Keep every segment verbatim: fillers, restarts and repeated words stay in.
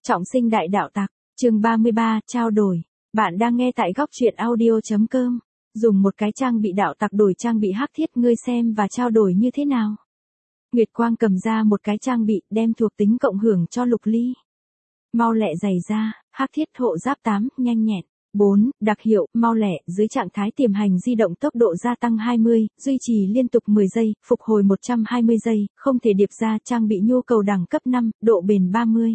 Trọng sinh đại đạo tặc, chương ba mươi ba, trao đổi. Bạn đang nghe tại góc truyện audio chấm com. Dùng một cái trang bị đạo tặc đổi trang bị hắc thiết, ngươi xem và trao đổi như thế nào? Nguyệt Quang cầm ra một cái trang bị, đem thuộc tính cộng hưởng cho Lục Ly. Mau lẹ giày da, hắc thiết hộ giáp tám, nhanh nhẹn. bốn. Đặc hiệu, mau lẹ, dưới trạng thái tiềm hành di động tốc độ gia tăng hai mươi, duy trì liên tục mười giây, phục hồi một trăm hai mươi giây, không thể điệp ra, trang bị nhu cầu đẳng cấp năm, độ bền ba mươi.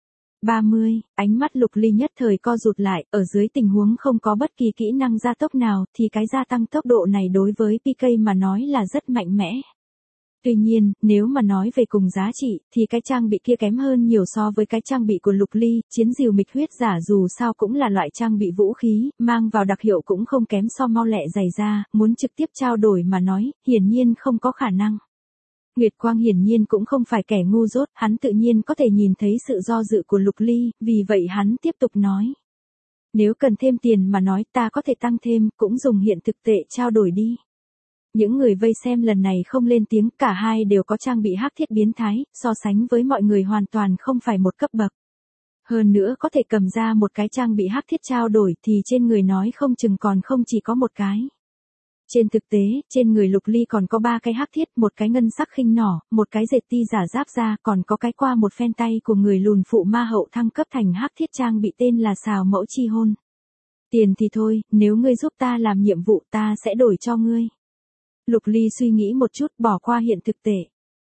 ba mươi, ánh mắt Lục Ly nhất thời co rụt lại, ở dưới tình huống không có bất kỳ kỹ năng gia tốc nào, thì cái gia tăng tốc độ này đối với pê ca mà nói là rất mạnh mẽ. Tuy nhiên, nếu mà nói về cùng giá trị, thì cái trang bị kia kém hơn nhiều so với cái trang bị của Lục Ly, chiến diều mịch huyết giả dù sao cũng là loại trang bị vũ khí, mang vào đặc hiệu cũng không kém so mau lẹ giày da, muốn trực tiếp trao đổi mà nói, hiển nhiên không có khả năng. Nguyệt Quang hiển nhiên cũng không phải kẻ ngu dốt, hắn tự nhiên có thể nhìn thấy sự do dự của Lục Ly, vì vậy hắn tiếp tục nói. Nếu cần thêm tiền mà nói ta có thể tăng thêm, cũng dùng hiện thực tệ trao đổi đi. Những người vây xem lần này không lên tiếng, cả hai đều có trang bị hắc thiết biến thái, so sánh với mọi người hoàn toàn không phải một cấp bậc. Hơn nữa có thể cầm ra một cái trang bị hắc thiết trao đổi thì trên người nói không chừng còn không chỉ có một cái. Trên thực tế, trên người Lục Ly còn có ba cái hắc thiết, một cái ngân sắc khinh nỏ, một cái dệt ti giả giáp da, còn có cái qua một phen tay của người lùn phụ ma hậu thăng cấp thành hắc thiết trang bị tên là xào mẫu chi hôn. Tiền thì thôi, nếu ngươi giúp ta làm nhiệm vụ ta sẽ đổi cho ngươi. Lục Ly suy nghĩ một chút, bỏ qua hiện thực tệ.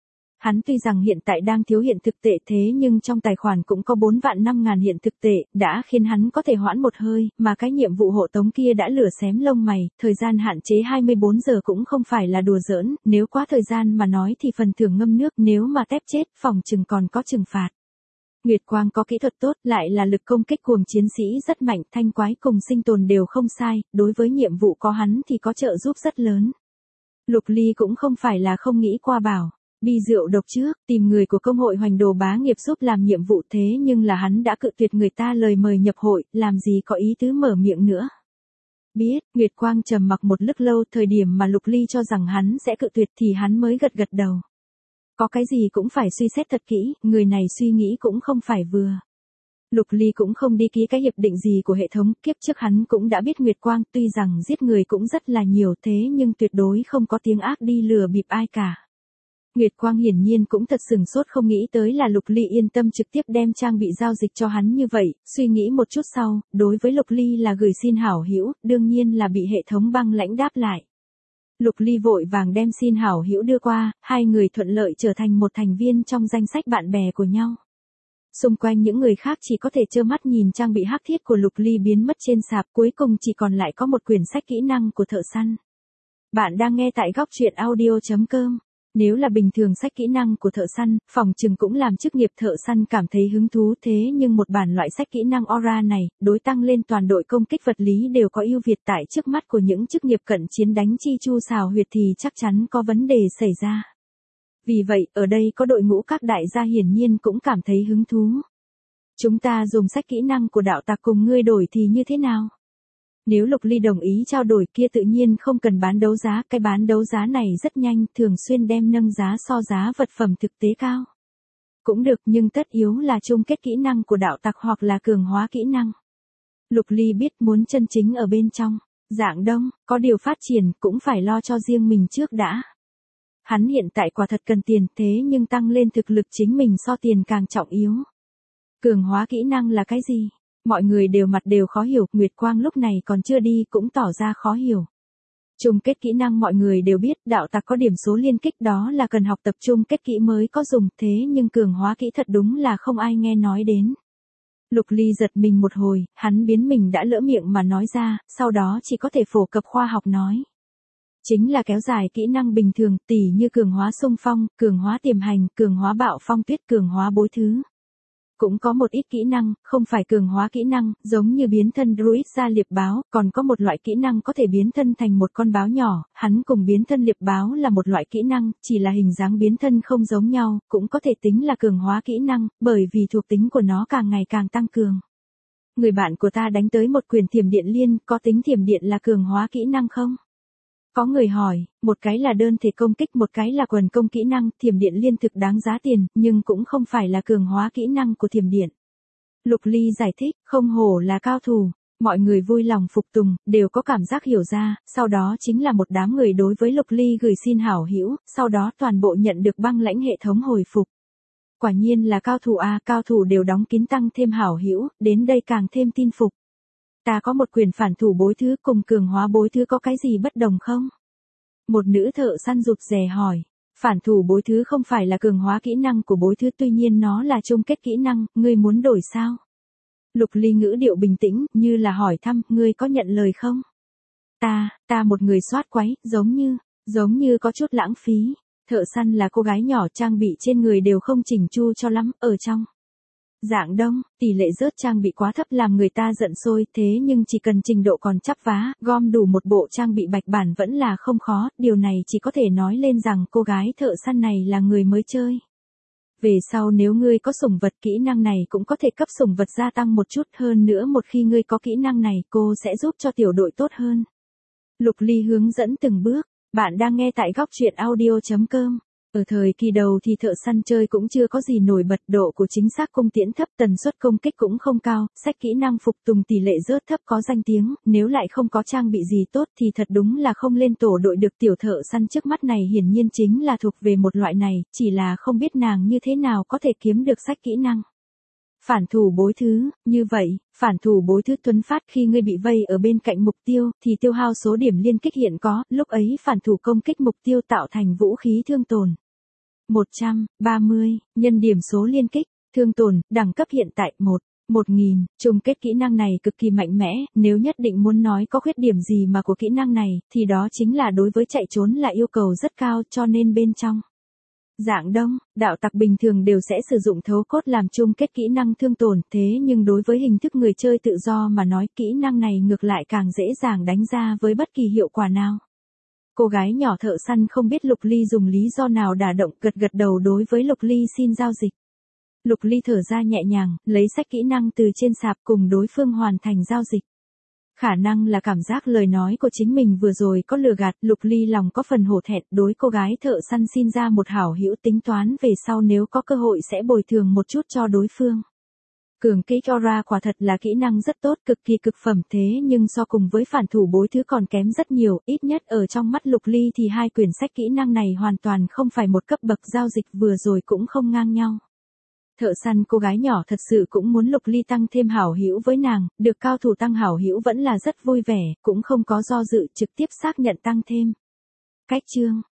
Hắn tuy rằng hiện tại đang thiếu hiện thực tệ thế nhưng trong tài khoản cũng có bốn vạn năm ngàn hiện thực tệ, đã khiến hắn có thể hoãn một hơi, mà cái nhiệm vụ hộ tống kia đã lửa xém lông mày, thời gian hạn chế hai mươi bốn giờ cũng không phải là đùa giỡn, nếu quá thời gian mà nói thì phần thưởng ngâm nước, nếu mà tép chết, phòng chừng còn có trừng phạt. Nguyệt Quang có kỹ thuật tốt, lại là lực công kích cuồng chiến sĩ rất mạnh, thanh quái cùng sinh tồn đều không sai, đối với nhiệm vụ có hắn thì có trợ giúp rất lớn. Lục Ly cũng không phải là không nghĩ qua bảo. Bi rượu độc trước, tìm người của công hội hoành đồ bá nghiệp giúp làm nhiệm vụ thế nhưng là hắn đã cự tuyệt người ta lời mời nhập hội, làm gì có ý tứ mở miệng nữa. Biết, Nguyệt Quang trầm mặc một lúc lâu, thời điểm mà Lục Ly cho rằng hắn sẽ cự tuyệt thì hắn mới gật gật đầu. Có cái gì cũng phải suy xét thật kỹ, người này suy nghĩ cũng không phải vừa. Lục Ly cũng không đi ký cái hiệp định gì của hệ thống, kiếp trước hắn cũng đã biết Nguyệt Quang tuy rằng giết người cũng rất là nhiều thế nhưng tuyệt đối không có tiếng ác đi lừa bịp ai cả. Nguyệt Quang hiển nhiên cũng thật sừng sốt không nghĩ tới là Lục Ly yên tâm trực tiếp đem trang bị giao dịch cho hắn như vậy, suy nghĩ một chút sau, đối với Lục Ly là gửi xin hảo hữu, đương nhiên là bị hệ thống băng lãnh đáp lại. Lục Ly vội vàng đem xin hảo hữu đưa qua, hai người thuận lợi trở thành một thành viên trong danh sách bạn bè của nhau. Xung quanh những người khác chỉ có thể trơ mắt nhìn trang bị hắc thiết của Lục Ly biến mất trên sạp, cuối cùng chỉ còn lại có một quyển sách kỹ năng của thợ săn. Bạn đang nghe tại góc truyện audio chấm com. Nếu là bình thường sách kỹ năng của thợ săn, phòng trừng cũng làm chức nghiệp thợ săn cảm thấy hứng thú thế nhưng một bản loại sách kỹ năng aura này, đối tăng lên toàn đội công kích vật lý đều có ưu việt tại trước mắt của những chức nghiệp cận chiến đánh chi chu xào huyệt thì chắc chắn có vấn đề xảy ra. Vì vậy, ở đây có đội ngũ các đại gia hiển nhiên cũng cảm thấy hứng thú. Chúng ta dùng sách kỹ năng của đạo tặc cùng ngươi đổi thì như thế nào? Nếu Lục Ly đồng ý trao đổi kia tự nhiên không cần bán đấu giá, cái bán đấu giá này rất nhanh, thường xuyên đem nâng giá so giá vật phẩm thực tế cao. Cũng được nhưng tất yếu là chung kết kỹ năng của đạo tặc hoặc là cường hóa kỹ năng. Lục Ly biết muốn chân chính ở bên trong, dạng đông, có điều phát triển cũng phải lo cho riêng mình trước đã. Hắn hiện tại quả thật cần tiền thế nhưng tăng lên thực lực chính mình so tiền càng trọng yếu. Cường hóa kỹ năng là cái gì? Mọi người đều mặt đều khó hiểu, Nguyệt Quang lúc này còn chưa đi cũng tỏ ra khó hiểu. Chung kết kỹ năng mọi người đều biết, đạo tặc có điểm số liên kích đó là cần học tập chung kết kỹ mới có dùng, thế nhưng cường hóa kỹ thật đúng là không ai nghe nói đến. Lục Ly giật mình một hồi, hắn biến mình đã lỡ miệng mà nói ra, sau đó chỉ có thể phổ cập khoa học nói. Chính là kéo dài kỹ năng bình thường, tỉ như cường hóa xung phong, cường hóa tiềm hành, cường hóa bạo phong tuyết, cường hóa bối thứ. Cũng có một ít kỹ năng, không phải cường hóa kỹ năng, giống như biến thân druid ra liệp báo, còn có một loại kỹ năng có thể biến thân thành một con báo nhỏ, hắn cùng biến thân liệp báo là một loại kỹ năng, chỉ là hình dáng biến thân không giống nhau, cũng có thể tính là cường hóa kỹ năng, bởi vì thuộc tính của nó càng ngày càng tăng cường. Người bạn của ta đánh tới một quyền thiểm điện liên, có tính thiểm điện là cường hóa kỹ năng không? Có người hỏi, một cái là đơn thể công kích, một cái là quần công kỹ năng, thiểm điện liên thực đáng giá tiền, nhưng cũng không phải là cường hóa kỹ năng của thiểm điện. Lục Ly giải thích, không hổ là cao thủ. Mọi người vui lòng phục tùng, đều có cảm giác hiểu ra, sau đó chính là một đám người đối với Lục Ly gửi xin hảo hữu, sau đó toàn bộ nhận được băng lãnh hệ thống hồi phục. Quả nhiên là cao thủ a, cao thủ đều đóng kín tăng thêm hảo hữu, đến đây càng thêm tin phục. Ta có một quyền phản thủ bối thứ cùng cường hóa bối thứ có cái gì bất đồng không? Một nữ thợ săn rụt rè hỏi. Phản thủ bối thứ không phải là cường hóa kỹ năng của bối thứ, tuy nhiên nó là chung kết kỹ năng, ngươi muốn đổi sao? Lục Ly ngữ điệu bình tĩnh, như là hỏi thăm, ngươi có nhận lời không? Ta, ta một người soát quấy, giống như, giống như có chút lãng phí. Thợ săn là cô gái nhỏ, trang bị trên người đều không chỉnh chu cho lắm, ở trong dạng đông, tỷ lệ rớt trang bị quá thấp làm người ta giận sôi, thế nhưng chỉ cần trình độ còn chắp vá, gom đủ một bộ trang bị bạch bản vẫn là không khó, điều này chỉ có thể nói lên rằng cô gái thợ săn này là người mới chơi. Về sau nếu ngươi có sủng vật, kỹ năng này cũng có thể cấp sủng vật gia tăng một chút, hơn nữa một khi ngươi có kỹ năng này, cô sẽ giúp cho tiểu đội tốt hơn. Lục Ly hướng dẫn từng bước, bạn đang nghe tại góc truyện audio chấm com. Ở thời kỳ đầu thì thợ săn chơi cũng chưa có gì nổi bật, độ của chính xác cung tiễn thấp, tần suất công kích cũng không cao, sách kỹ năng phục tùng tỷ lệ rớt thấp có danh tiếng, nếu lại không có trang bị gì tốt thì thật đúng là không lên tổ đội được. Tiểu thợ săn trước mắt này hiển nhiên chính là thuộc về một loại này, chỉ là không biết nàng như thế nào có thể kiếm được sách kỹ năng. Phản thủ bối thứ, như vậy, phản thủ bối thứ tuấn phát khi ngươi bị vây ở bên cạnh mục tiêu, thì tiêu hao số điểm liên kích hiện có, lúc ấy phản thủ công kích mục tiêu tạo thành vũ khí thương tổn. một trăm ba mươi, nhân điểm số liên kích, thương tổn, đẳng cấp hiện tại một, một nghìn, chung kết kỹ năng này cực kỳ mạnh mẽ, nếu nhất định muốn nói có khuyết điểm gì mà của kỹ năng này, thì đó chính là đối với chạy trốn là yêu cầu rất cao, cho nên bên trong dạng đông, đạo tặc bình thường đều sẽ sử dụng thấu cốt làm chung kết kỹ năng thương tổn, thế nhưng đối với hình thức người chơi tự do mà nói, kỹ năng này ngược lại càng dễ dàng đánh ra với bất kỳ hiệu quả nào. Cô gái nhỏ thợ săn không biết Lục Ly dùng lý do nào đả động, gật gật đầu đối với Lục Ly xin giao dịch. Lục Ly thở ra nhẹ nhàng, lấy sách kỹ năng từ trên sạp cùng đối phương hoàn thành giao dịch. Khả năng là cảm giác lời nói của chính mình vừa rồi có lừa gạt, Lục Ly lòng có phần hổ thẹn, đối cô gái thợ săn xin ra một hảo hữu, tính toán về sau nếu có cơ hội sẽ bồi thường một chút cho đối phương. Cường kích Aura quả thật là kỹ năng rất tốt, cực kỳ cực phẩm, thế nhưng so cùng với phản thủ bối thứ còn kém rất nhiều, ít nhất ở trong mắt Lục Ly thì hai quyển sách kỹ năng này hoàn toàn không phải một cấp bậc, giao dịch vừa rồi cũng không ngang nhau. Thợ săn cô gái nhỏ thật sự cũng muốn Lục Ly tăng thêm hảo hữu với nàng, được cao thủ tăng hảo hữu vẫn là rất vui vẻ, cũng không có do dự, trực tiếp xác nhận tăng thêm. Cách chương